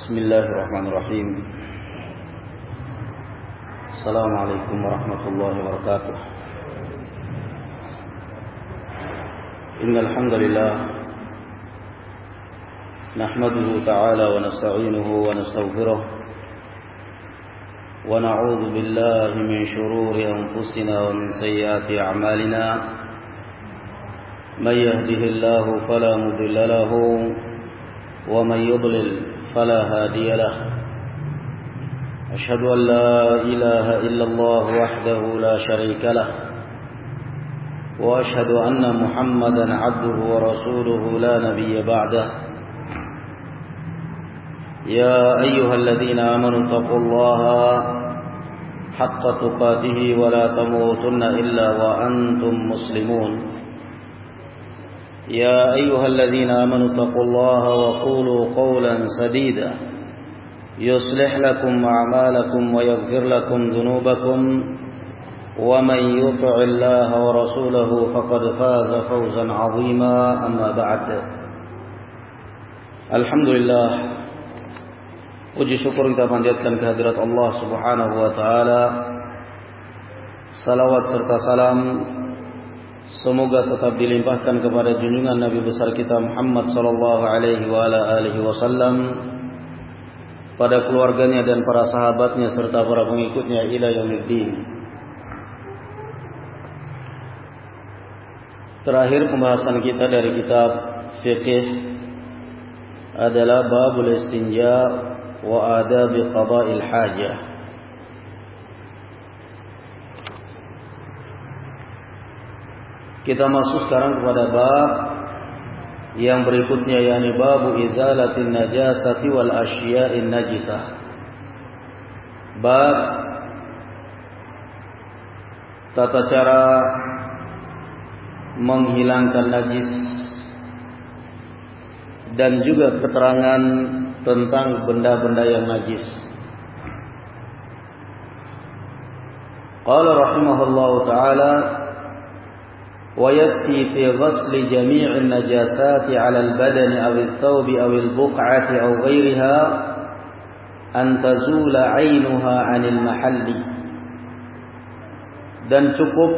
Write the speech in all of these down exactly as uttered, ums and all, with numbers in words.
Bismillahirrahmanirrahim. Assalamualaikum warahmatullahi wabarakatuh. Innal hamdalillah nahmaduhu ta'ala wa nasta'inuhu wa nastaghfiruh wa na'udzu billahi min shururi anfusina wa min sayyiati a'malina. May yahdihillahu fala mudilla lahu wa may yudlil فلا هادي له. أشهد أن لا إله إلا الله وحده لا شريك له وأشهد أن محمدا عبده ورسوله لا نبي بعده. يا أيها الذين آمنوا اتقوا الله حق تقاته ولا تموتن إلا وأنتم مسلمون. يا أيها الذين آمنوا اتقوا الله وقولوا قولا سديدا يصلح لكم أعمالكم ويغفر لكم ذنوبكم ومن يطع الله ورسوله فقد فاز فوزا عظيما. أما بعد. Alhamdulillah, puji syukur kita panjatkan kehadirat Allah Subhanahu wa taala. Salawat serta salam semoga tetap dilimpahkan kepada junjungan Nabi besar kita Muhammad sallallahu alaihi wa ala alihi wasallam, pada keluarganya dan para sahabatnya serta para pengikutnya ila yaumiddin. Terakhir pembahasan kita dari kitab fiqh adalah babul istinja wa adab qada'il hajah. Kita masuk sekarang kepada bab yang berikutnya, yakni babu izalatin najasati wal asya'in najisah. Bab tata cara menghilangkan najis dan juga keterangan tentang benda-benda yang najis. Qala rahimahullahu ta'ala ويكفي في غسل جميع النجاسات على البدن أو الثوب أو البقعة أو غيرها أن تزول عينها عن المحل. Dan cukup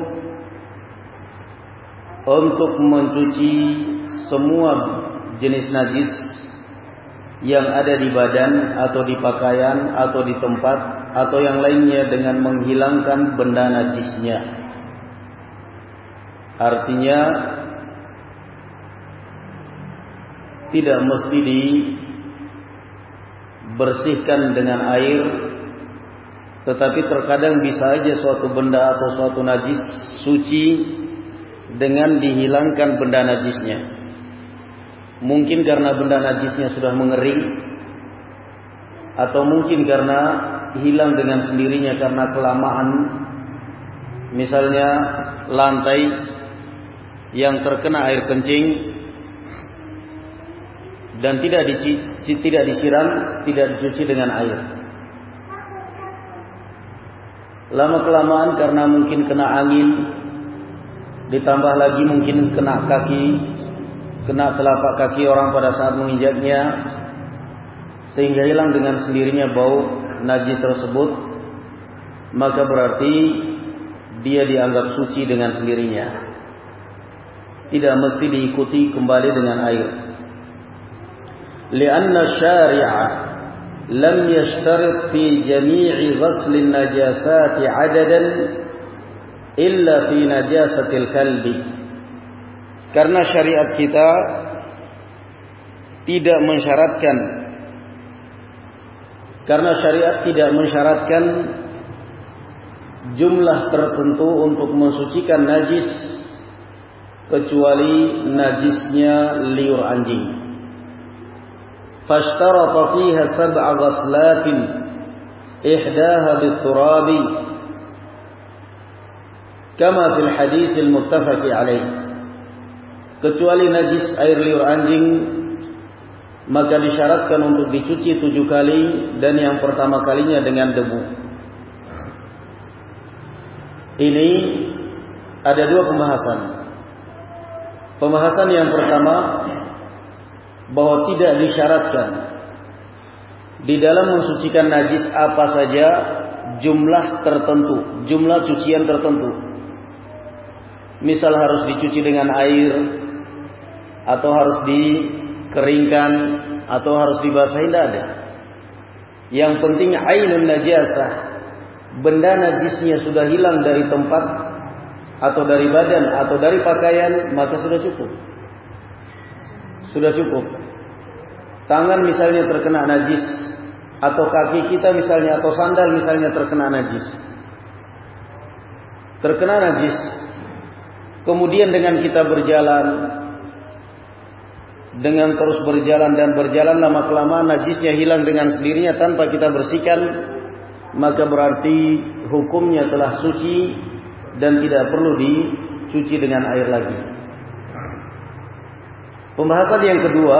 untuk mencuci semua jenis najis yang ada di badan atau di pakaian atau di tempat atau yang lainnya dengan menghilangkan benda najisnya. Artinya tidak mesti dibersihkan dengan air, tetapi terkadang bisa aja suatu benda atau suatu najis suci dengan dihilangkan benda najisnya. Mungkin karena benda najisnya sudah mengering, atau mungkin karena hilang dengan sendirinya karena kelamaan. Misalnya lantai yang terkena air kencing dan tidak dici, tidak disiram, tidak dicuci dengan air. Lama kelamaan karena mungkin kena angin, ditambah lagi mungkin kena kaki, kena telapak kaki orang pada saat menginjaknya, sehingga hilang dengan sendirinya bau najis tersebut, maka berarti dia dianggap suci dengan sendirinya. Tidak mesti diikuti kembali dengan air. Lianna syari'a lam yashtarit fi jami'i ghasl an-najasati 'adadan illa fi najasatil kalbi. Karena syariat kita tidak mensyaratkan karena syariat tidak mensyaratkan jumlah tertentu untuk mensucikan najis kecuali najisnya liur anjing. Fashtarata fiha sab'a ghaslatin ihdaha bit-turabi kama fil hadits al-muttafaq alaih. Kecuali najis air liur anjing maka disyaratkan untuk dicuci tujuh kali, dan yang pertama kalinya dengan debu. Ini ada dua pembahasan. Pembahasan yang pertama, bahwa tidak disyaratkan di dalam mensucikan najis apa saja jumlah tertentu, jumlah cucian tertentu. Misal harus dicuci dengan air, atau harus dikeringkan, atau harus dibasahi, tidak ada. Yang penting ainun najasah, benda najisnya sudah hilang dari tempat, atau dari badan, atau dari pakaian, maka sudah cukup. Sudah cukup. Tangan misalnya terkena najis, atau kaki kita misalnya, atau sandal misalnya terkena najis. Terkena najis. Kemudian dengan kita berjalan, dengan terus berjalan dan berjalan, lama-kelamaan najisnya hilang dengan sendirinya tanpa kita bersihkan, maka berarti hukumnya telah suci dan tidak perlu dicuci dengan air lagi. Pembahasan yang kedua,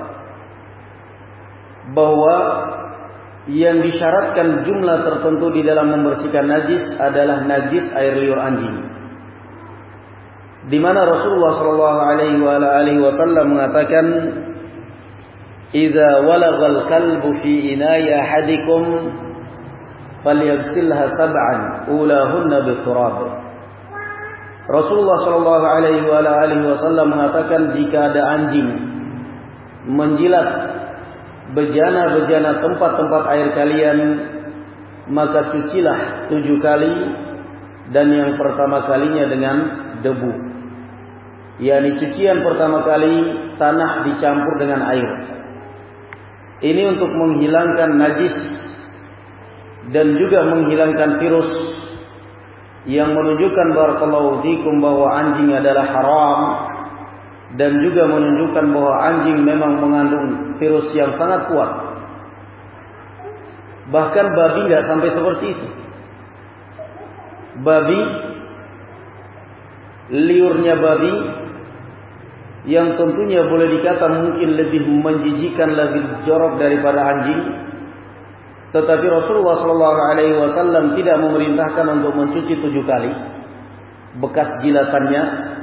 bahwa yang disyaratkan jumlah tertentu di dalam membersihkan najis adalah najis air liur anjing. Di mana Rasulullah sallallahu alaihi wasallam mengatakan, "Idza walagal kalbu fi ina'i ahadikum falyaghsilha sab'an ulahunna biturab." Rasulullah sallallahu alaihi wasallam mengatakan, jika ada anjing menjilat bejana-bejana tempat-tempat air kalian, maka cucilah tujuh kali, dan yang pertama kalinya dengan debu. yakni cucian pertama kali tanah dicampur dengan air. Ini untuk menghilangkan najis dan juga menghilangkan virus yang menunjukkan barakallahu fikum bahwa anjing adalah haram, dan juga menunjukkan bahwa anjing memang mengandung virus yang sangat kuat. Bahkan babi tidak sampai seperti itu. Babi, liurnya babi yang tentunya boleh dikata mungkin lebih menjijikan, lebih jorok daripada anjing, tetapi Rasulullah shallallahu alaihi wasallam tidak memerintahkan untuk mencuci tujuh kali bekas jilatannya.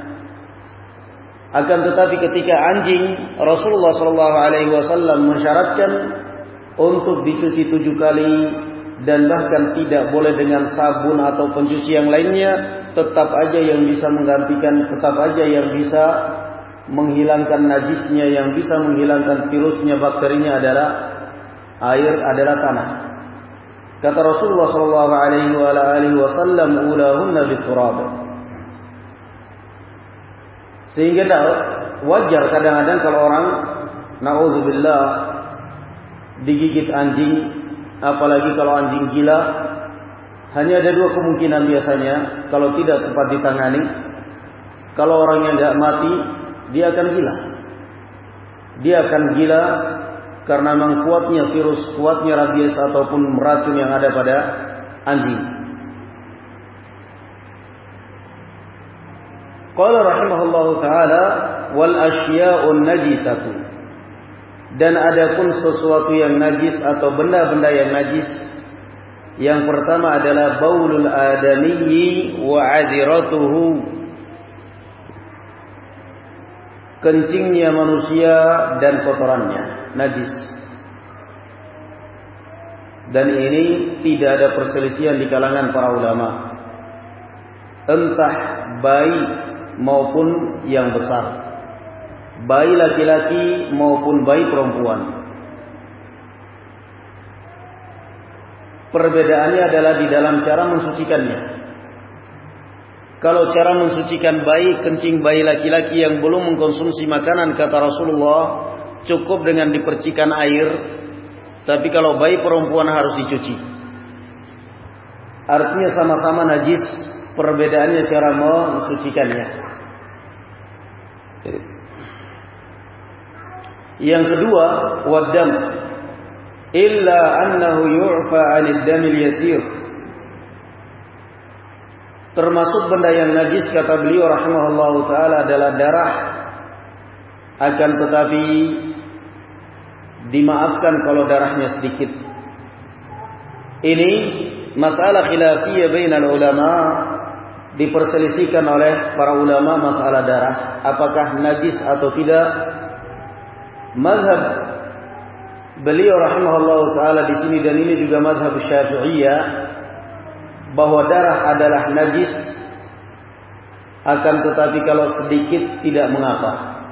Akan tetapi ketika anjing, Rasulullah shallallahu alaihi wasallam mensyaratkan untuk dicuci tujuh kali, dan bahkan tidak boleh dengan sabun atau pencuci yang lainnya. Tetap aja yang bisa menggantikan, tetap aja yang bisa menghilangkan najisnya, yang bisa menghilangkan virusnya, bakterinya adalah air, adalah tanah. Kata Rasulullah shallallahu alaihi wasallam, ulahunna biturab. Sehingga wajar kadang-kadang kalau orang naudzubillah digigit anjing, apalagi kalau anjing gila. Hanya ada dua kemungkinan biasanya kalau tidak cepat ditangani. Kalau orangnya tidak mati, dia akan gila. Dia akan gila karena memang kuatnya virus, kuatnya rabies ataupun racun yang ada pada anjing. Qala rahimahullahu ta'ala, wal asya'un najisatu. Dan adapun sesuatu yang najis atau benda-benda yang najis, yang pertama adalah baulul adamiyyi wa adiratuhu, kencingnya manusia dan kotorannya najis. Dan ini tidak ada perselisihan di kalangan para ulama, entah bayi maupun yang besar, bayi laki-laki maupun bayi perempuan. Perbedaannya adalah di dalam cara mensucikannya. Kalau cara mensucikan bayi, kencing bayi laki-laki yang belum mengkonsumsi makanan, kata Rasulullah, cukup dengan dipercikan air. Tapi kalau bayi perempuan harus dicuci. Artinya sama-sama najis, perbedaannya cara mensucikannya. Yang kedua, waddam, illa annahu yu'fa 'anid damil yasir. Termasuk benda yang najis, kata beliau rahimahullahu taala, adalah darah, akan tetapi dimaafkan kalau darahnya sedikit. Ini masalah khilafiyah bainal ulama, diperselisihkan oleh para ulama masalah darah, apakah najis atau tidak. Mazhab beliau rahimahullah taala di sini, dan ini juga mazhab Syafi'iyah, bahwa darah adalah najis, akan tetapi kalau sedikit tidak mengapa.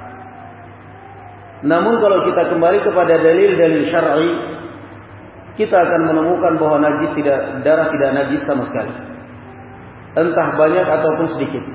Namun kalau kita kembali kepada dalil-dalil syar'i, kita akan menemukan bahwa najis tidak, darah tidak najis sama sekali, entah banyak ataupun sedikit.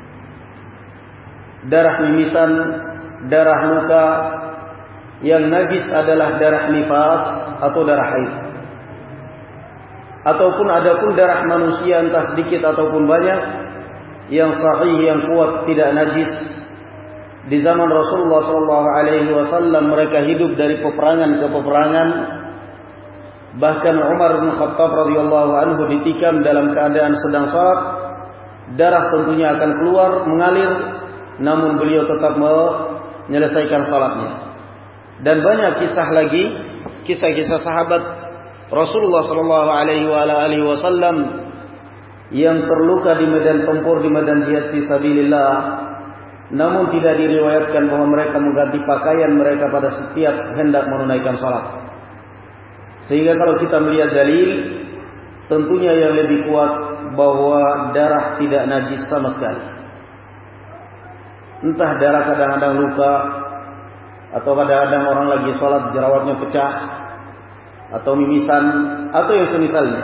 Darah mimisan, darah luka, yang najis adalah darah nifas atau darah haid. Ataupun adapun darah manusia entah sedikit ataupun banyak, yang sahih, yang kuat, tidak najis. Di zaman Rasulullah shallallahu alaihi wasallam mereka hidup dari peperangan ke peperangan. Bahkan Umar bin Khattab radhiyallahu anhu ditikam dalam keadaan sedang salat, darah tentunya akan keluar mengalir, namun beliau tetap menyelesaikan salatnya. Dan banyak kisah lagi, kisah-kisah sahabat Rasulullah sallallahu alaihi wasallam yang terluka di medan tempur, di medan jihad fisabilillah, namun tidak diriwayatkan bahwa mereka mengganti pakaian mereka pada setiap hendak menunaikan salat. Sehingga kalau kita melihat dalil, tentunya yang lebih kuat bahwa darah tidak najis sama sekali. Entah darah kadang-kadang luka, atau kadang-kadang orang lagi sholat jerawatnya pecah, atau mimisan, atau yang semisalnya.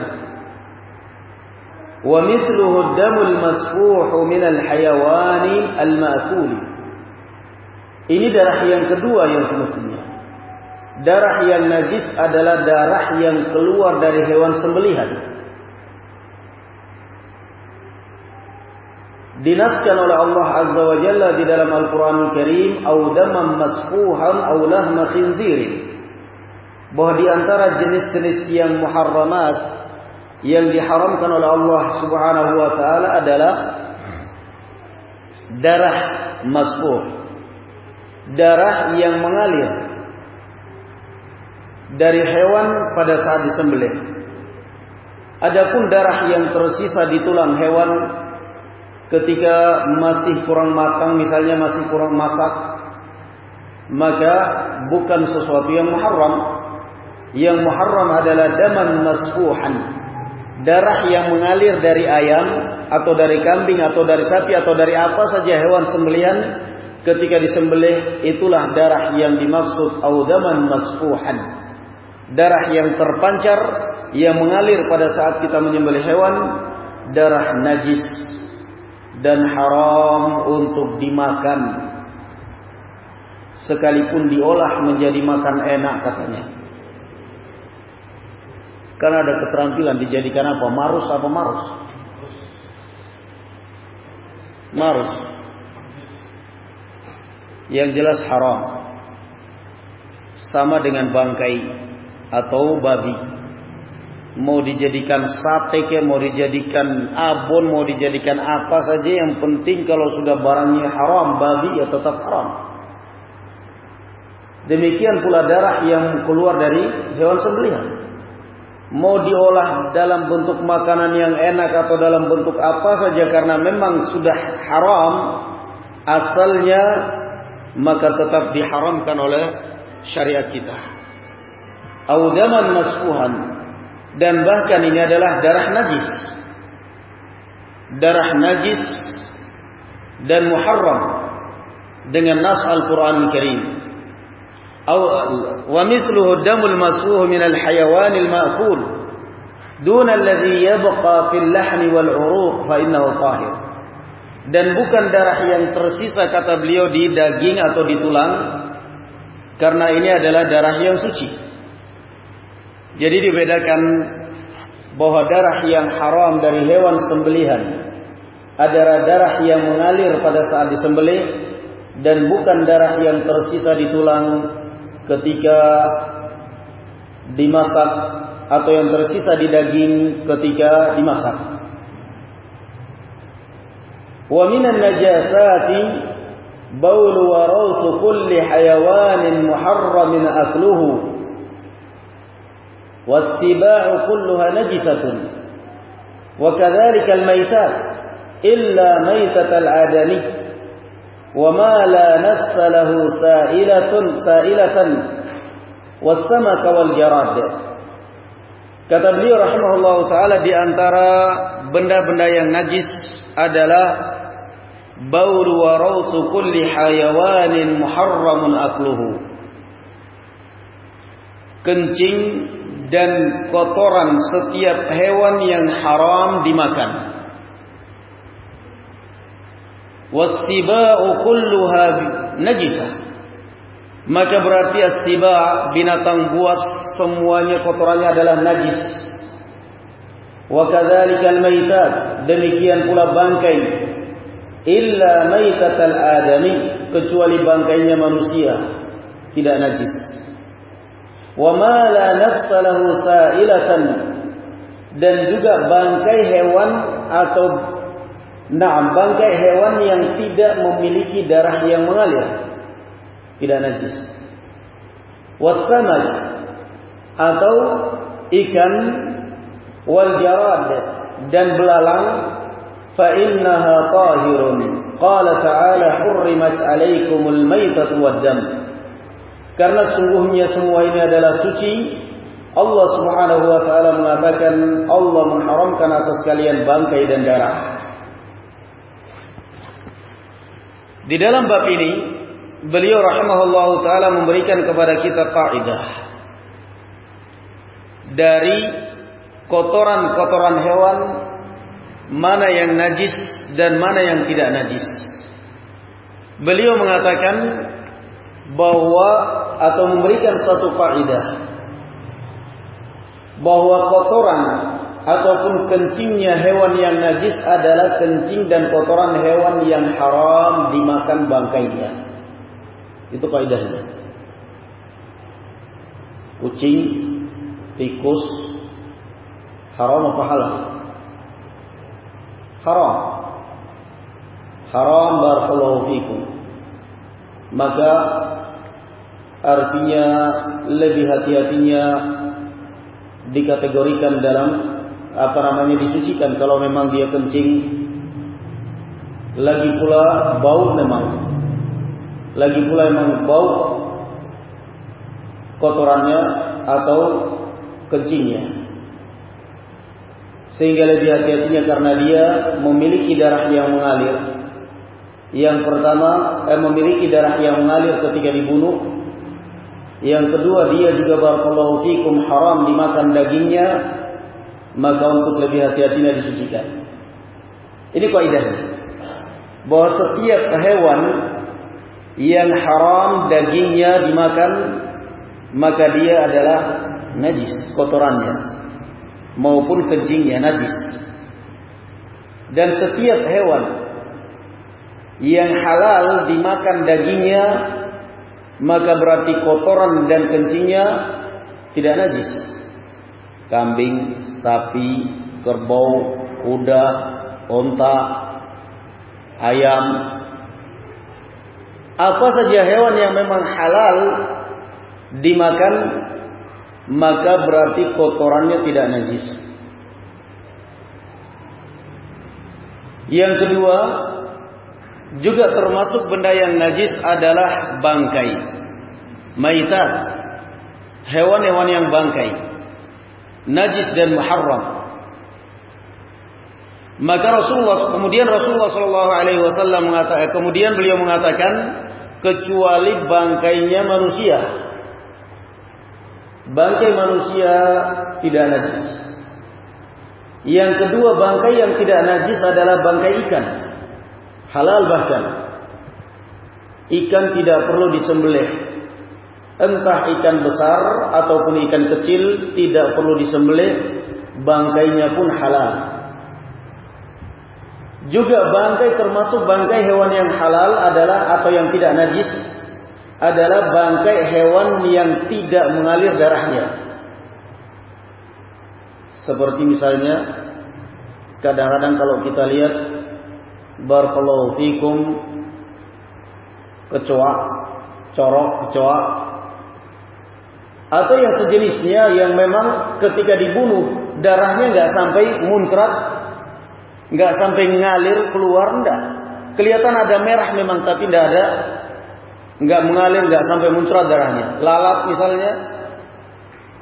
Wa mithluhu damul masfuhu minal hayawani al-ma'kuli. Ini darah yang kedua yang semestinya. Darah yang najis adalah darah yang keluar dari hewan sembelihan. Dinaskan oleh Allah Azza wa Jalla di dalam Al-Quran Al-Karim, au daman masfuhan au lahma khinzirin, bahwa di antara jenis-jenis yang muharramat, yang diharamkan oleh Allah Subhanahu wa taala adalah darah masfuh, darah yang mengalir dari hewan pada saat disembelih. Adapun darah yang tersisa di tulang hewan ketika masih kurang matang, misalnya masih kurang masak, maka bukan sesuatu yang muharram. Yang muharram adalah daman masfuhan, darah yang mengalir dari ayam atau dari kambing atau dari sapi atau dari apa saja hewan sembelihan. Ketika disembelih, itulah darah yang dimaksud au daman masfuhan, darah yang terpancar, yang mengalir pada saat kita menyembelih hewan, darah najis dan haram untuk dimakan, sekalipun diolah menjadi makan enak katanya. Karena ada keterampilan dijadikan apa? Marus apa marus? Marus. Yang jelas haram. Sama dengan bangkai atau babi. Mau dijadikan sate ke, mau dijadikan abon, mau dijadikan apa saja, yang penting kalau sudah barangnya haram, babi ya tetap haram. Demikian pula darah yang keluar dari hewan sembelihan. Mau diolah dalam bentuk makanan yang enak atau dalam bentuk apa saja, karena memang sudah haram asalnya, maka tetap diharamkan oleh syariat kita. Au daman masfuhan, dan bahkan ini adalah darah najis, darah najis dan muharram dengan nas Al-Quran Al-Karim. Wa mithluhu damul masfuh min al-hayawan al-ma'kul duna alladhi yabqa fil lahmi wal 'uruq fa innahu tahir. Dan bukan darah yang tersisa, kata beliau, di daging atau di tulang, karena ini adalah darah yang suci. Jadi dibedakan bahwa darah yang haram dari hewan sembelihan adalah darah yang mengalir pada saat disembelih, dan bukan darah yang tersisa di tulang ketika dimasak atau yang tersisa di daging ketika dimasak. Wa minan najasati baulu wa rawsu kulli hayawanin muharramin akluhu wastiba'u kulluha najisatun wa kadzalika al-maytat illa maytat al-adami wa ma la nafsa lahu sa'ilatun sa'ilatan was-samaka wal jarad. Kata beliau rahimahullahu taala, di antara benda-benda yang najis adalah baul wa rawsu kulli hayawanin muharramun akluhu. Kencing dan kotoran setiap hewan yang haram dimakan. Was-siba'u kulluha najisah. Maka berarti as-siba', binatang buas, semuanya kotorannya adalah najis. Wa kadzalika al-maitat, demikian pula bangkai. Illa maitatal adami, kecuali bangkainya manusia, tidak najis. Wa ma la nafsa lahu sa'ilatan, dan juga bangkai hewan atau na'am, bangkai hewan yang tidak memiliki darah yang mengalir, tidak najis. Wassamak, atau ikan, wal jarad, dan belalang, fa innaha tahirun. Qala ta'ala hurrimat 'alaikumul maitatu wad-dam. Karena sungguhnya semua ini adalah suci. Allah Subhanahu wa taala mengatakan Allah mengharamkan atas kalian bangkai dan darah. Di dalam bab ini beliau rahimahullahu taala memberikan kepada kita kaidah dari kotoran-kotoran hewan, mana yang najis dan mana yang tidak najis. Beliau mengatakan bahwa atau memberikan suatu kaidah bahwa kotoran ataupun kencingnya hewan yang najis adalah kencing dan kotoran hewan yang haram dimakan bangkainya. Itu kaidahnya. Kucing, tikus, haram apa halal? Haram. Haram, barakallahu fikum. Maka artinya lebih hati-hatinya dikategorikan dalam apa namanya disucikan kalau memang dia kencing. Lagi pula bau memang. Lagi pula memang bau kotorannya atau kencingnya. Sehingga lebih hati-hatinya karena dia memiliki darah yang mengalir. Yang pertama, eh, memiliki darah yang mengalir ketika dibunuh. Yang kedua, dia juga barakallahu fikum haram dimakan dagingnya. Maka untuk lebih hati-hatinya disucikan. Ini kaidahnya. Bahwa setiap hewan yang haram dagingnya dimakan, maka dia adalah najis, kotorannya maupun kencingnya najis. Dan setiap hewan yang halal dimakan dagingnya, maka berarti kotoran dan kencingnya tidak najis. Kambing, sapi, kerbau, kuda, onta, ayam, apa saja hewan yang memang halal dimakan, maka berarti kotorannya tidak najis. Yang kedua, juga termasuk benda yang najis adalah bangkai, maitat, hewan-hewan yang bangkai, najis dan muharram. Maka Rasulullah kemudian Rasulullah Shallallahu Alaihi Wasallam mengatakan, kemudian beliau mengatakan kecuali bangkainya manusia, bangkai manusia tidak najis. Yang kedua, bangkai yang tidak najis adalah bangkai ikan. Halal bahkan. Ikan tidak perlu disembelih. Entah ikan besar ataupun ikan kecil tidak perlu disembelih. Bangkainya pun halal. Juga bangkai termasuk bangkai hewan yang halal adalah atau yang tidak najis adalah bangkai hewan yang tidak mengalir darahnya. Seperti misalnya kadang-kadang kalau kita lihat barakallahu fikum kecoa, corok, kecoa atau yang sejenisnya yang memang ketika dibunuh darahnya nggak sampai muncrat, nggak sampai ngalir keluar, enggak. Kelihatan ada merah memang tapi tidak ada, nggak mengalir, nggak sampai muncrat darahnya. Lalat misalnya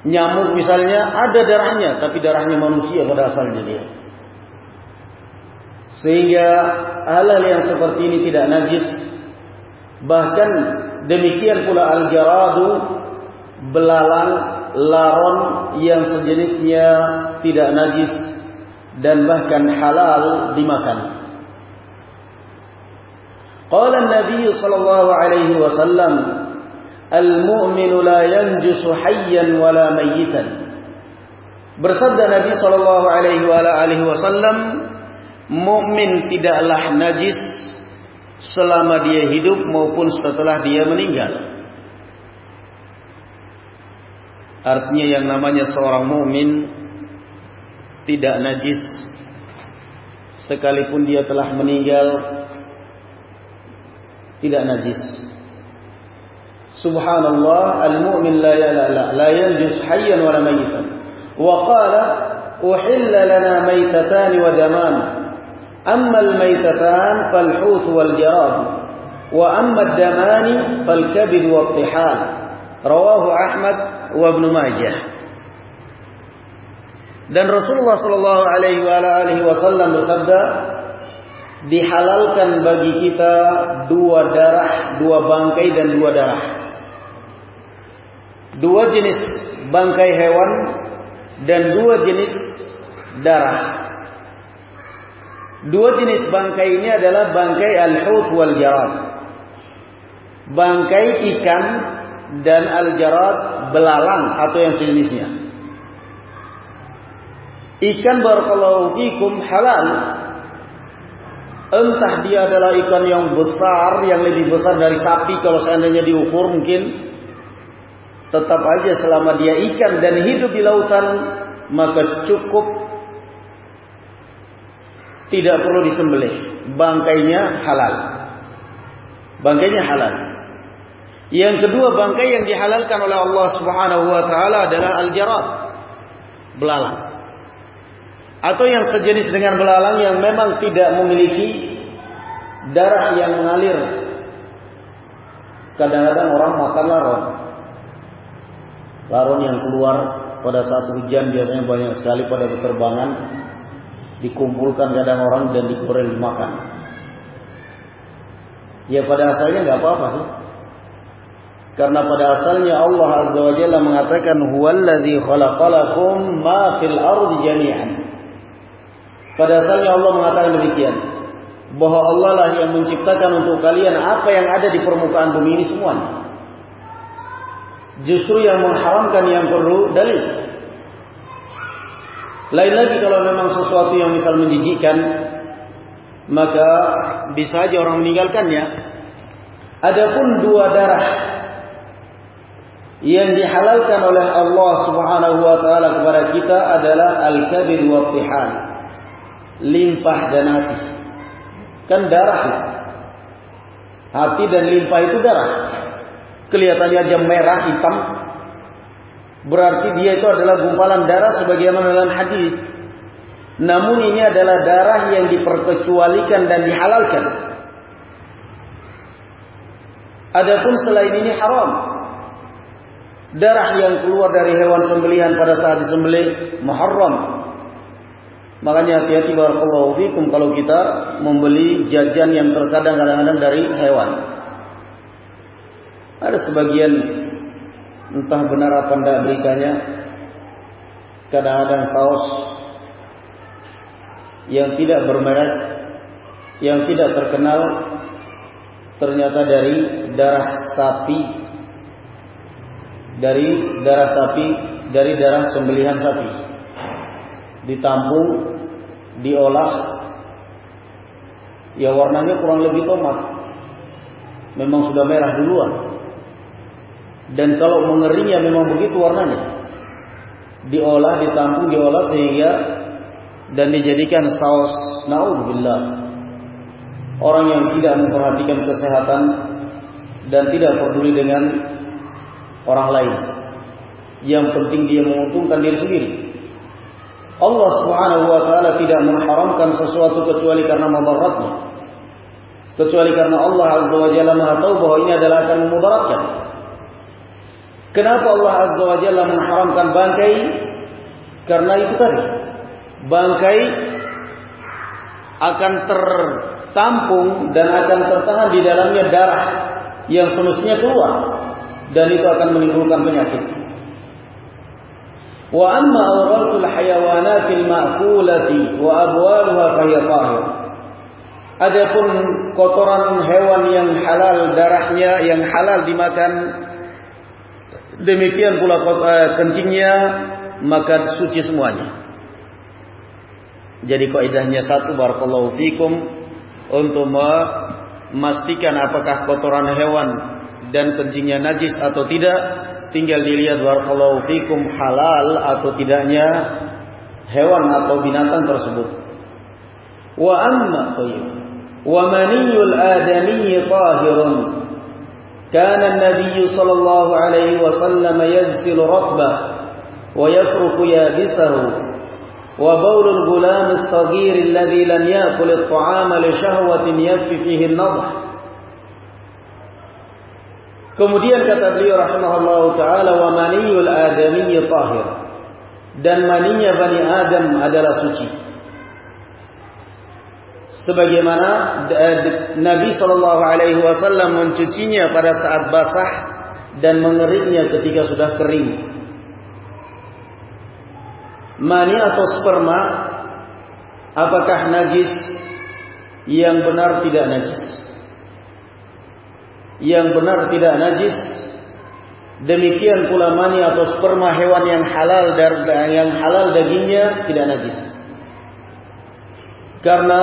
Nyamuk misalnya ada darahnya, tapi darahnya manusia pada asalnya dia. Sehingga hal-hal yang seperti ini tidak najis. Bahkan demikian pula al-jaradu, belalang, laron yang sejenisnya tidak najis dan bahkan halal dimakan. Qala an-nabiy sallallahu alaihi wasallam, al-mu'minu la yanjusu hayyan wala mayyitan. Bersabda Nabi sallallahu alaihi wasallam, mukmin tidaklah najis selama dia hidup maupun setelah dia meninggal. Artinya yang namanya seorang mukmin tidak najis sekalipun dia telah meninggal, tidak najis. Subhanallah, al-mu'min la la la yanjus hayyan wala mayyitan. Wa qala uhilla lana maytatan wa daman. Amma al-maytatan fal-hut wal-jarad, wa amma ad-damani fal-kabid wat-tihal. Rawahu Ahmad wa Ibnu Majah. Dan Rasulullah sallallahu alaihi wasallam bersabda, dihalalkan bagi kita dua darah, dua bangkai dan dua darah. Dua jenis bangkai hewan dan dua jenis darah. Dua jenis bangkai ini adalah bangkai al-hut wal jarad. Bangkai ikan dan al-jarad belalang atau yang sejenisnya. Ikan barakallahu fikum halal. Entah dia adalah ikan yang besar, yang lebih besar dari sapi kalau seandainya diukur mungkin, tetap aja selama dia ikan dan hidup di lautan, maka cukup, tidak perlu disembelih. Bangkainya halal. Bangkainya halal. Yang kedua, bangkai yang dihalalkan oleh Allah Subhanahu wa taala adalah al-jarad, belalang. Atau yang sejenis dengan belalang yang memang tidak memiliki darah yang mengalir. Kadang-kadang orang makan laron. Laron yang keluar pada saat hujan biasanya banyak sekali pada beterbangan. Dikumpulkan kadang orang dan digoreng dimakan. Ya pada asalnya nggak apa-apa sih. Karena pada asalnya Allah Azza wa Jalla mengatakan huwallazi khalaqalakum ma fil ardi jami'an. Pada asalnya Allah mengatakan demikian, bahwa Allah lah yang menciptakan untuk kalian apa yang ada di permukaan bumi ini semuanya. Justru yang mengharamkan yang perlu dalil. Lain lagi kalau memang sesuatu yang misal menjijikkan, maka bisa aja orang meninggalkannya. Adapun dua darah yang dihalalkan oleh Allah Subhanahu wa taala kepada kita adalah al-kabid wa tihal. Limpah dan hati. Kan darah. Hati dan limpah itu darah. Kelihatannya aja merah hitam, berarti dia itu adalah gumpalan darah sebagaimana dalam hadis. Namun ini adalah darah yang diperkecualikan dan dihalalkan. Adapun selain ini haram. Darah yang keluar dari hewan sembelihan pada saat disembelih muharram. Makanya hati-hati barakallahu fikum kalau kita membeli jajan yang terkadang kadang-kadang dari hewan. Ada sebagian entah benar apa tidak beritanya, kadang-kadang saus yang tidak bermerek, yang tidak terkenal, ternyata dari darah sapi, dari darah sapi, dari darah sembelihan sapi, ditampung, diolah, ya warnanya kurang lebih tomat, memang sudah merah duluan. Dan kalau mengeringnya memang begitu warnanya. Diolah, ditampung, diolah sehingga dan dijadikan saus. Na'udzubillah. Orang yang tidak memperhatikan kesehatan dan tidak peduli dengan orang lain. Yang penting dia menguntungkan diri sendiri. Allah Subhanahu wa taala tidak mengharamkan sesuatu kecuali karena mudaratnya. Kecuali karena Allah Azza wa Jalla Maha tahu bahwa ini adalah akan memudaratkan. Kenapa Allah Azza wa Jalla mengharamkan bangkai? Karena itu tadi, bangkai akan tertampung dan akan tertahan di dalamnya darah yang semestinya keluar, dan itu akan menimbulkan penyakit. Wa amma awratul hayawanatil ma'kulati wa abwaluha fahiya tahir. Adapun kotoran hewan yang halal darahnya, yang halal dimakan, demikian pula kencingnya, maka suci semuanya. Jadi kaidahnya satu, barakallahu fikum, untuk memastikan apakah kotoran hewan dan kencingnya najis atau tidak, tinggal dilihat barakallahu fikum halal atau tidaknya hewan atau binatang tersebut. Wa amma tayyib wa maniyul adami tahirun. Kana an-nabiy sallallahu alaihi wasallam yaghsilu ratbah wa yafruku yabisahu wa baulul gulam as-saghir alladhi lam ya'kul at-ta'ama li shahwatin yakfi fihi an-nadh. Kemudian kata beliau rahimahullahu taala, wa maniyul adami tahir, dan maninya Bani Adam adalah suci. Sebagaimana Nabi sallallahu alaihi wasallam mencucinya pada saat basah dan mengeringnya ketika sudah kering. Mani atau sperma apakah najis? Yang benar tidak najis. Yang benar tidak najis. Demikian pula mani atau sperma hewan yang halal dan yang halal dagingnya tidak najis. Karena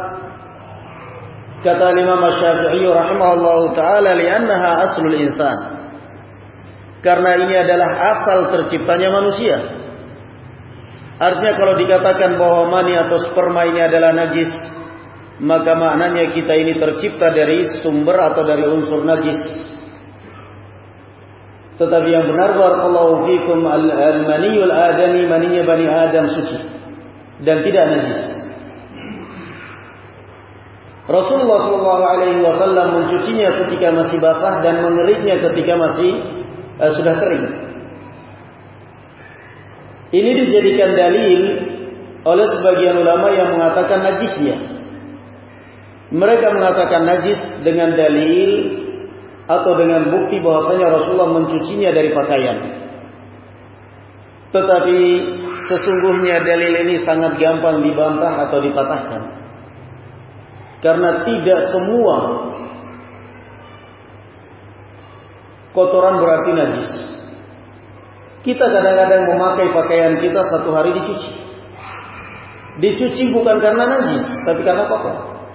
kata Imam Syafi'i rahimahullahu taala, li'annaha aslul insan. Karena ini adalah asal terciptanya manusia. Artinya kalau dikatakan bahwa mani atau sperma ini adalah najis, maka maknanya kita ini tercipta dari sumber atau dari unsur najis. Tetapi yang benar, barakallahu fikum, al-maniyul adami, maninya Bani Adam suci dan tidak najis. Rasulullah shallallahu alaihi wasallam mencucinya ketika masih basah dan mengeringnya ketika masih uh, sudah kering. Ini dijadikan dalil oleh sebagian ulama yang mengatakan najisnya. Mereka mengatakan najis dengan dalil atau dengan bukti bahwasanya Rasulullah mencucinya dari pakaian. Tetapi sesungguhnya dalil ini sangat gampang dibantah atau dipatahkan. Karena tidak semua kotoran berarti najis. Kita kadang-kadang memakai pakaian kita satu hari dicuci. Dicuci bukan karena najis, tapi karena kotor.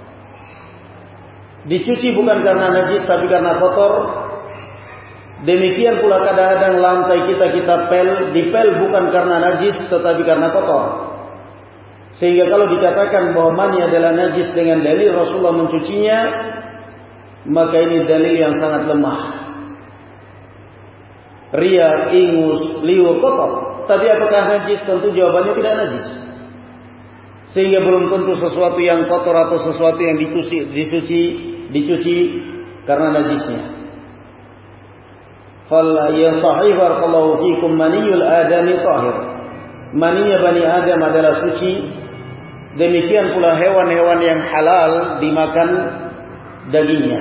Dicuci bukan karena najis, tapi karena kotor. Demikian pula kadang-kadang lantai kita kita pel, dipel bukan karena najis, tetapi karena kotor. Sehingga kalau dikatakan bahwa mani adalah najis dengan dalil Rasulullah mencucinya, maka ini dalil yang sangat lemah. Ria, ingus, liur, kotor. Tapi apakah najis? Tentu jawabannya tidak najis. Sehingga belum tentu sesuatu yang kotor atau sesuatu yang dicuci, dicuci, dicuci karena najisnya. Fal ya sahih barakallahu fikum maniyul adami tahir. Maninya Bani Adam adalah suci. Demikian pula hewan-hewan yang halal dimakan dagingnya.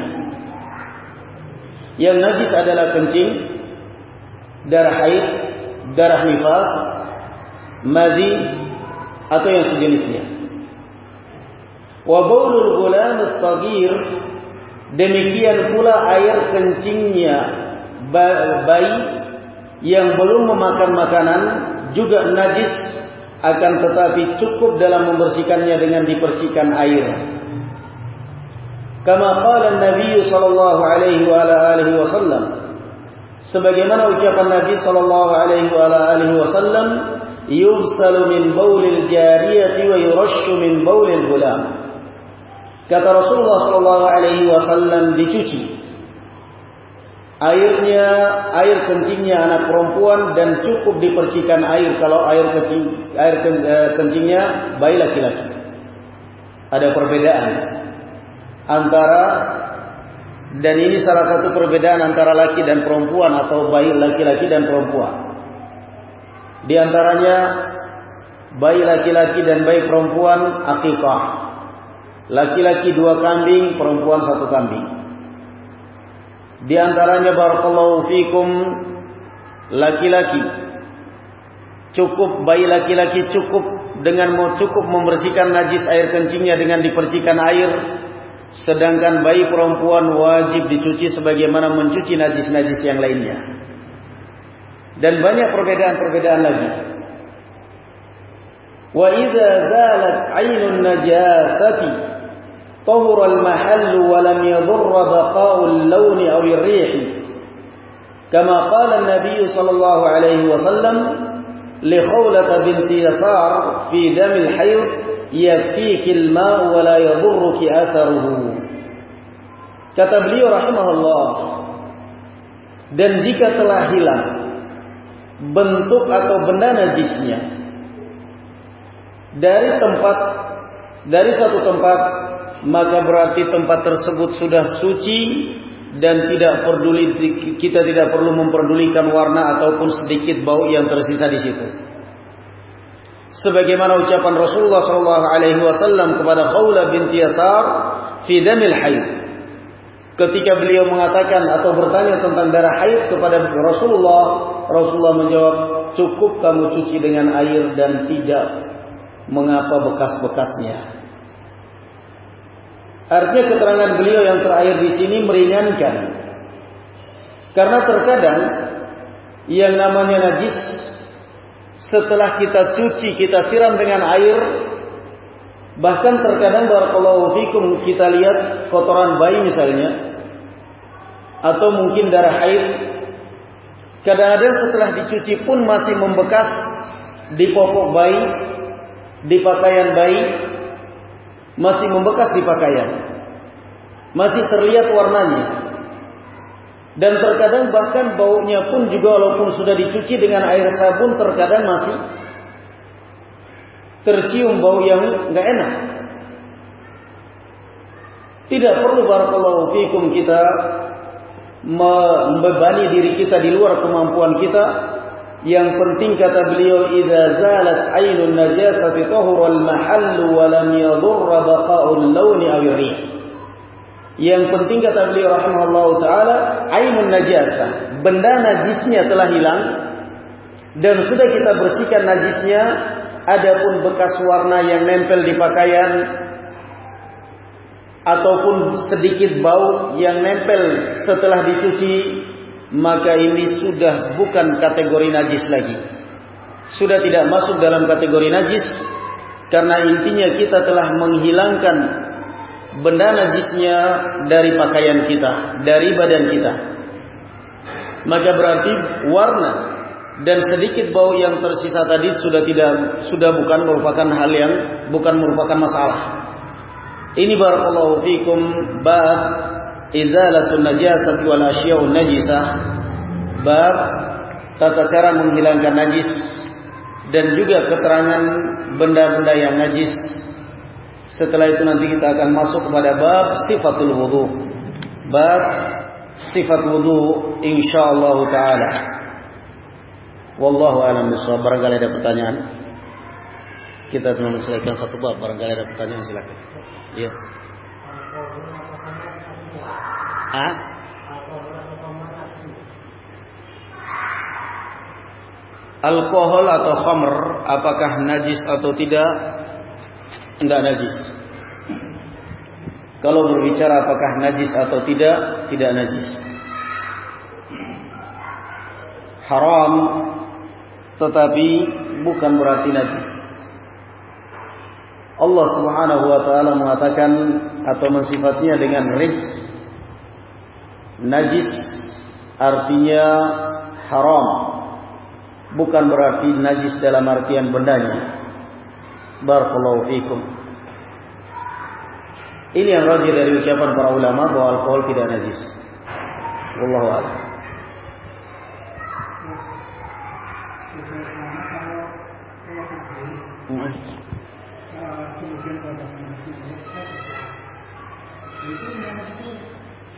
Yang najis adalah kencing, darah haid, darah nifas, madhi atau yang sejenisnya. Wa baulul gulam as-saghir, demikian pula air kencingnya bayi yang belum memakan makanan juga najis, akan tetapi cukup dalam membersihkannya dengan dipercikan air. Kama qala Nabi sallallahu alaihi wa ala alihi wasallam, sebagaimana ucapan Nabi sallallahu alaihi wa ala alihi wasallam, yubsalu min baulil jariyati wa yurashu min baulil gulam. Kata Rasulullah sallallahu alaihi wasallam, dicuci airnya, air kencingnya anak perempuan, dan cukup dipercikan air kalau air kencing, air kencingnya bayi laki-laki. Ada perbedaan antara Dan ini salah satu perbedaan antara laki dan perempuan atau bayi laki-laki dan perempuan. Di antaranya bayi laki-laki dan bayi perempuan akikah. Laki-laki dua kambing, perempuan satu kambing. Di antaranya barakallahu fikum, laki-laki cukup, bayi laki-laki cukup dengan mau cukup membersihkan najis air kencingnya dengan dipercikan air, sedangkan bayi perempuan wajib dicuci sebagaimana mencuci najis-najis yang lainnya. Dan banyak perbedaan-perbedaan lagi. Wa idza zalat 'ainun najasati tahura al-mahall wa lam yadhurra baqa'u al-lawn aw ar-rih. Kama qala an-nabiy sallallahu alaihi wasallam li Khawlah binti Yasar fi dam al-hayd yakfiki al-ma' wa la yadhurruki atharuhu. Kata beliau rahimahullah, dan jika telah hilang bentuk atau benda najisnya dari tempat, dari satu tempat, maka berarti tempat tersebut sudah suci dan tidak peduli, kita tidak perlu memperdulikan warna ataupun sedikit bau yang tersisa di situ. Sebagaimana ucapan Rasulullah sallallahu alaihi wasallam kepada Khawlah binti Yasar fi damil haid, ketika beliau mengatakan atau bertanya tentang darah haid kepada Rasulullah, Rasulullah menjawab, cukup kamu cuci dengan air dan tidak mengapa bekas-bekasnya. Artinya keterangan beliau yang terakhir di sini meringankan, karena terkadang yang namanya najis setelah kita cuci, kita siram dengan air, bahkan terkadang barakallahu fikum kita lihat kotoran bayi misalnya, atau mungkin darah haid, kadang-kadang setelah dicuci pun masih membekas di popok bayi, di pakaian bayi, masih membekas di pakaian, masih terlihat warnanya. Dan terkadang bahkan baunya pun juga walaupun sudah dicuci dengan air sabun, terkadang masih tercium bau yang enggak enak. Tidak perlu barakallahu fikum kita membebani diri kita di luar kemampuan kita. Yang penting kata beliau, idza zalat 'ainun najasati tahura al-mahall wa lam yadhurra baqa'ul lawn aw ar-rih. Yang penting kata beliau rahimahullahu taala, ainun najasah, benda najisnya telah hilang dan sudah kita bersihkan najisnya, adapun bekas warna yang nempel di pakaian ataupun sedikit bau yang nempel setelah dicuci, maka ini sudah bukan kategori najis lagi. Sudah tidak masuk dalam kategori najis, karena intinya kita telah menghilangkan benda najisnya dari pakaian kita, dari badan kita. Maka berarti warna dan sedikit bau yang tersisa tadi sudah tidak, sudah bukan merupakan hal yang bukan merupakan masalah. Ini barakallahu fikum bab izalatun najasati wal asya'un najisah, bab tata cara menghilangkan najis dan juga keterangan benda-benda yang najis. Setelah itu nanti kita akan masuk kepada bab sifatul wudu, bab sifat wudu insyaallah taala. Wallahu a'lam bishawab. Barangkali ada pertanyaan, kita belum selesaikan satu bab. Barangkali ada pertanyaan, silakan. Iya. Ah? Alkohol atau khamr apakah najis atau tidak? Tidak najis. Kalau berbicara apakah najis atau tidak, tidak najis. Haram, tetapi bukan berarti najis. Allah Subhanahu wa taala mengatakan atau mensifatnya dengan rijs. Najis artinya haram, bukan berarti najis dalam artian bendanya. Barakallahu fikum. Ini yang rajih dari ucapan para ulama bahwa alkohol tidak najis. Wallahu a'lam.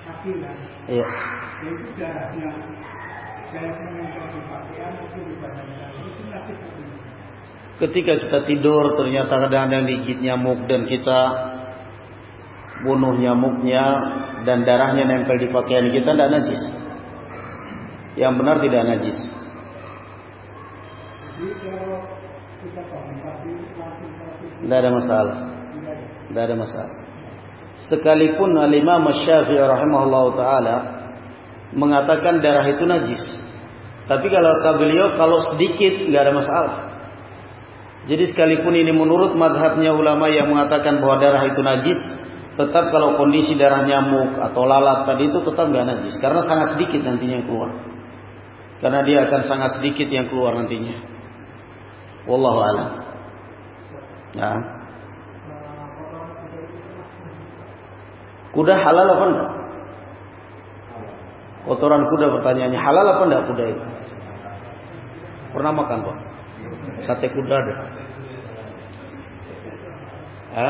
kaki kan? Iya. Itu darahnya saya menempel di pakaian itu di badan itu nanti. Ketika kita tidur ternyata kadang-kadang digigit nyamuk dan kita bunuh nyamuknya dan darahnya nempel di pakaian kita, tidak najis. Yang benar tidak najis. Tidak ada masalah. Tidak ada masalah. Sekalipun Al-Imam Syafi'i rahimahullah taala mengatakan darah itu najis, tapi kalau kata beliau kalau sedikit nggak ada masalah. Jadi sekalipun ini menurut madhabnya ulama yang mengatakan bahwa darah itu najis, tetap kalau kondisi darah nyamuk atau lalat tadi itu tetap nggak najis, karena sangat sedikit nantinya yang keluar. Karena dia akan sangat sedikit yang keluar nantinya. Wallahu a'lam. Nah. Kuda halal apa enggak? Kotoran kuda, pertanyaannya halal apa enggak kuda itu? Pernah makan Pak? Sate kuda ada? Hah?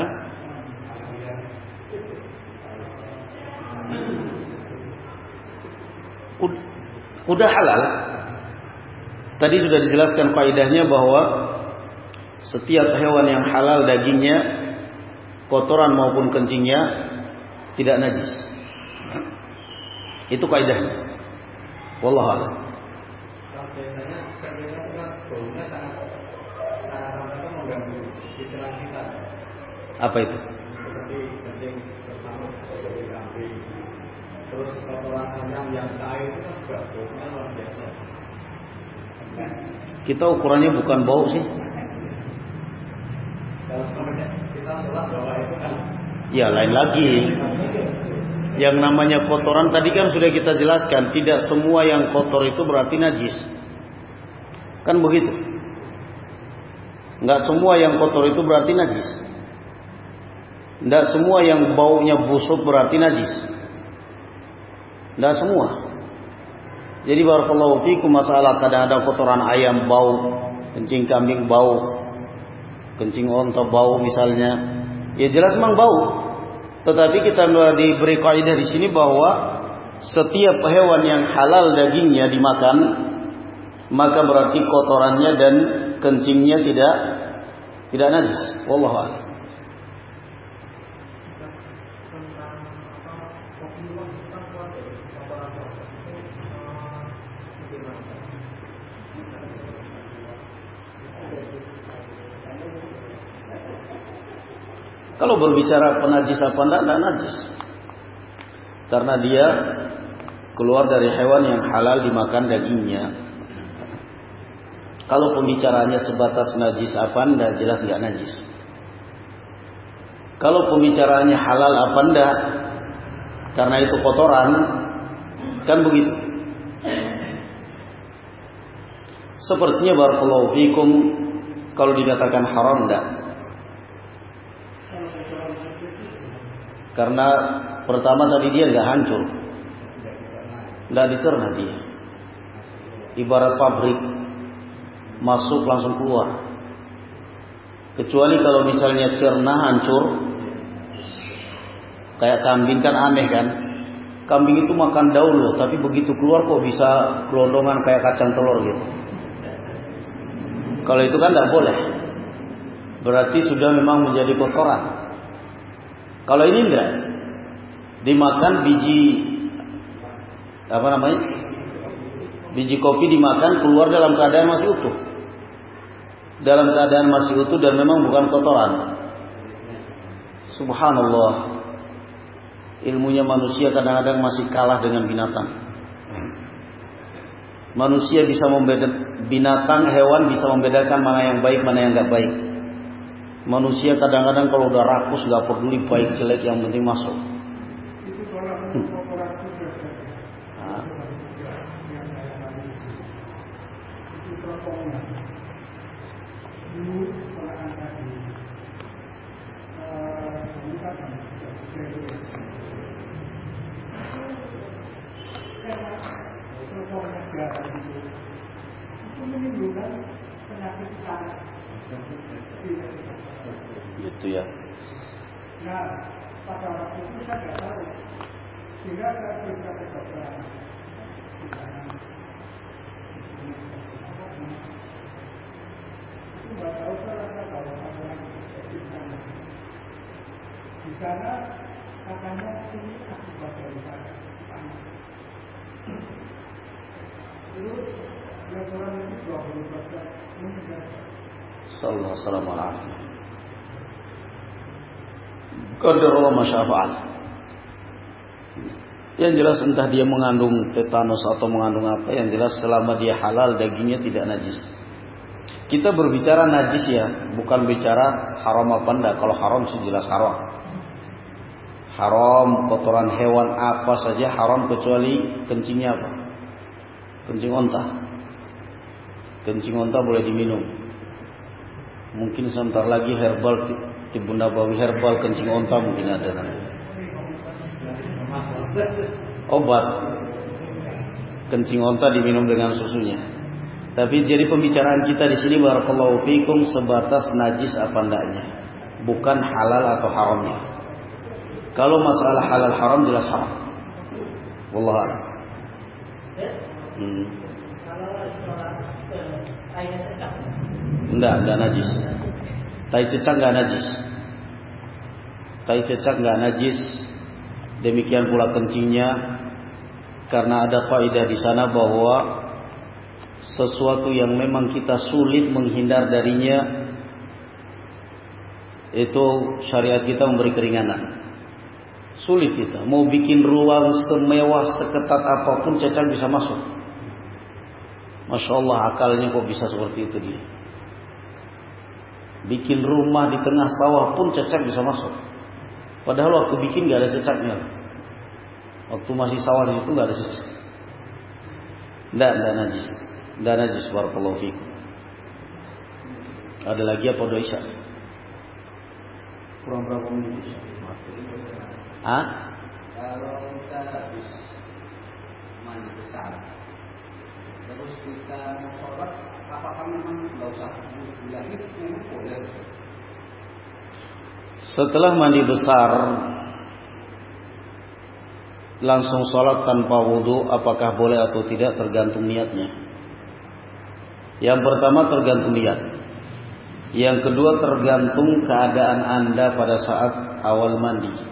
Kuda halal. Tadi sudah dijelaskan kaidahnya bahwa setiap hewan yang halal dagingnya, kotoran maupun kencingnya tidak najis. Itu kaidahnya. Wallahu a'lam. Biasanya ketika kan baunya sangat sangat mengganggu pikiran kita. Apa itu? Seperti kencing pertama seperti kambing. Terus kotoran ayam yang cair itu kan juga baunya luar biasa. Kita ukurannya bukan bau sih. Kalau sebenarnya kita sholat bawa itu kan. Ya lain lagi. Yang namanya kotoran tadi kan sudah kita jelaskan, tidak semua yang kotor itu berarti najis. Kan begitu. Enggak semua yang kotor itu berarti najis. Enggak semua yang baunya busuk berarti najis. Enggak semua. Jadi barakallahu fikum, masalah kadang-kadang kotoran ayam bau, kencing kambing bau, kencing onta bau misalnya. Ya jelas memang bau. Tetapi kita diberi kaidah di sini bahwa setiap hewan yang halal dagingnya dimakan, maka berarti kotorannya dan kencingnya tidak tidak najis. Wallahu a'lam. Kalau berbicara penajis apa enggak, enggak najis. Karena dia keluar dari hewan yang halal dimakan dagingnya. Kalau pembicaraannya sebatas najis apa enggak, jelas enggak najis. Kalau pembicaraannya halal apa enggak, karena itu kotoran, kan begitu. Sepertinya barakallahu fikum, kalau dikatakan haram enggak. Karena pertama tadi dia nggak hancur, nggak dicerna dia. Ibarat pabrik, masuk langsung keluar. Kecuali kalau misalnya cerna hancur, kayak kambing kan aneh kan. Kambing itu makan daun loh, tapi begitu keluar kok bisa gelondongan kayak kacang telur gitu. Kalau itu kan nggak boleh. Berarti sudah memang menjadi kotoran. Kalau ini enggak, dimakan biji apa namanya? Biji kopi dimakan keluar dalam keadaan masih utuh. Dalam keadaan masih utuh dan memang bukan kotoran. Subhanallah. Ilmunya manusia kadang-kadang masih kalah dengan binatang. Manusia bisa membedakan, binatang, hewan bisa membedakan mana yang baik, mana yang enggak baik. Manusia kadang-kadang kalau udah rakus gak peduli baik jelek, yang penting masuk. Hmm. Nah. Gitu ya. Nah, pada waktu itu saya nggak tahu sehingga saya periksa ke dokter. Itu nggak tahu saya kalau ada yang di sana. Di sana katanya ini akibat dari saya panas. Terus restoran itu dua puluh persen meninggal. Sallallahu alaihi wasallam. Qadarullah masyafa'al. Yang jelas entah dia mengandung tetanus atau mengandung apa, yang jelas selama dia halal dagingnya tidak najis. Kita berbicara najis ya, bukan bicara haram apa enggak. Kalau haram sih jelas haram. Haram kotoran hewan apa saja haram kecuali kencingnya apa? Kencing onta. Kencing onta boleh diminum. Mungkin sebentar lagi herbal Ibu Nabawi herbal kencing onta mungkin ada nanti. Obat kencing onta diminum dengan susunya. Tapi jadi pembicaraan kita di sini barakallahu fikum sebatas najis apa enggaknya, bukan halal atau haramnya. Kalau masalah halal haram jelas haram. Wallahu a'lam. Hmm. Enggak, enggak najis. Tai cecak enggak najis. Tai cecak enggak najis. Demikian pula kencingnya, karena ada kaidah di sana bahwa sesuatu yang memang kita sulit menghindar darinya itu syariat kita memberi keringanan. Sulit kita mau bikin ruang semewah seketat apapun cecak bisa masuk. Masya Allah, akalnya kok bisa seperti itu dia. Bikin rumah di tengah sawah pun cecak bisa masuk. Padahal waktu bikin gak ada cecaknya. Waktu masih sawah di situ gak ada cecak. Tidak, tidak najis. Tidak najis, barakallahu fikum. Ada lagi apa doa isya? Kurang berapa menit isya? Hah? Kalau kita habis mandi besar, terus kita mau sholat, apakah memang nggak usah wudhu lagi? Memang boleh. Setelah mandi besar langsung sholat tanpa wudhu, apakah boleh atau tidak tergantung niatnya. Yang pertama tergantung niat. Yang kedua tergantung keadaan Anda pada saat awal mandi.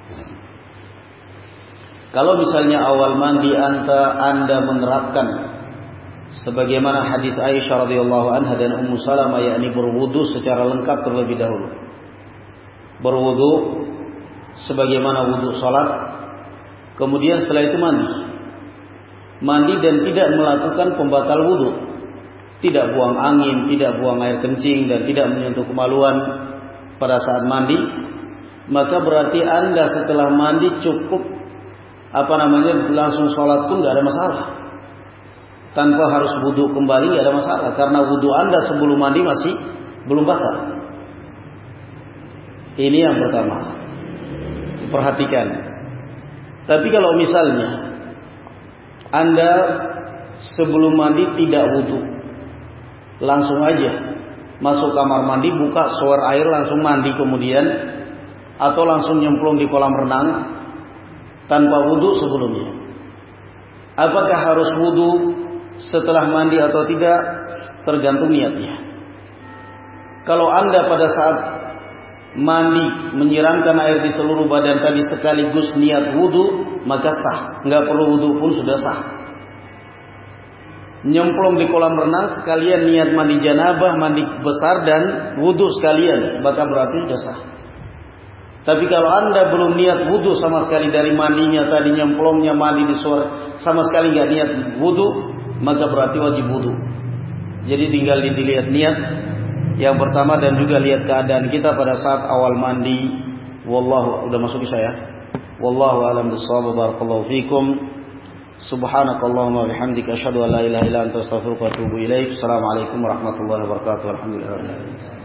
Kalau misalnya awal mandi anda, anda menerapkan sebagaimana hadits Aisyah radhiyallahu anha dan Ummu Salamah, yakni berwudu secara lengkap terlebih dahulu. Berwudu sebagaimana wudu salat, kemudian setelah itu mandi. Mandi dan tidak melakukan pembatal wudu. Tidak buang angin, tidak buang air kencing dan tidak menyentuh kemaluan pada saat mandi, maka berarti anda setelah mandi cukup apa namanya langsung sholat pun gak ada masalah, tanpa harus wudu kembali gak ada masalah, karena wudu anda sebelum mandi masih belum batal. Ini yang pertama, perhatikan. Tapi kalau misalnya anda sebelum mandi tidak wudu, langsung aja masuk kamar mandi, buka shower air langsung mandi kemudian, atau langsung nyemplung di kolam renang tanpa wudu sebelumnya, apakah harus wudu setelah mandi atau tidak? Tergantung niatnya. Kalau anda pada saat mandi menyiramkan air di seluruh badan tadi sekaligus niat wudu, maka sah, nggak perlu wudu pun sudah sah. Nyemplung di kolam renang sekalian niat mandi janabah, mandi besar dan wudu sekalian, maka berarti sudah sah. Tapi kalau anda belum niat wudu sama sekali dari mandinya tadi, nyemplungnya mandi di sore, sama sekali nggak niat wudu, maka berarti wajib wudu. Jadi tinggal dilihat niat yang pertama dan juga lihat keadaan kita pada saat awal mandi. Wallahu, udah masuk saya. Wallahu a'lam bishawab. Barakallahu fikum. Subhanakallahumma bihamdika asyhadu an la ilaha illa anta astaghfiruka wa atubu ilaik. Assalamualaikum warahmatullahi wabarakatuh. Alhamdulillah.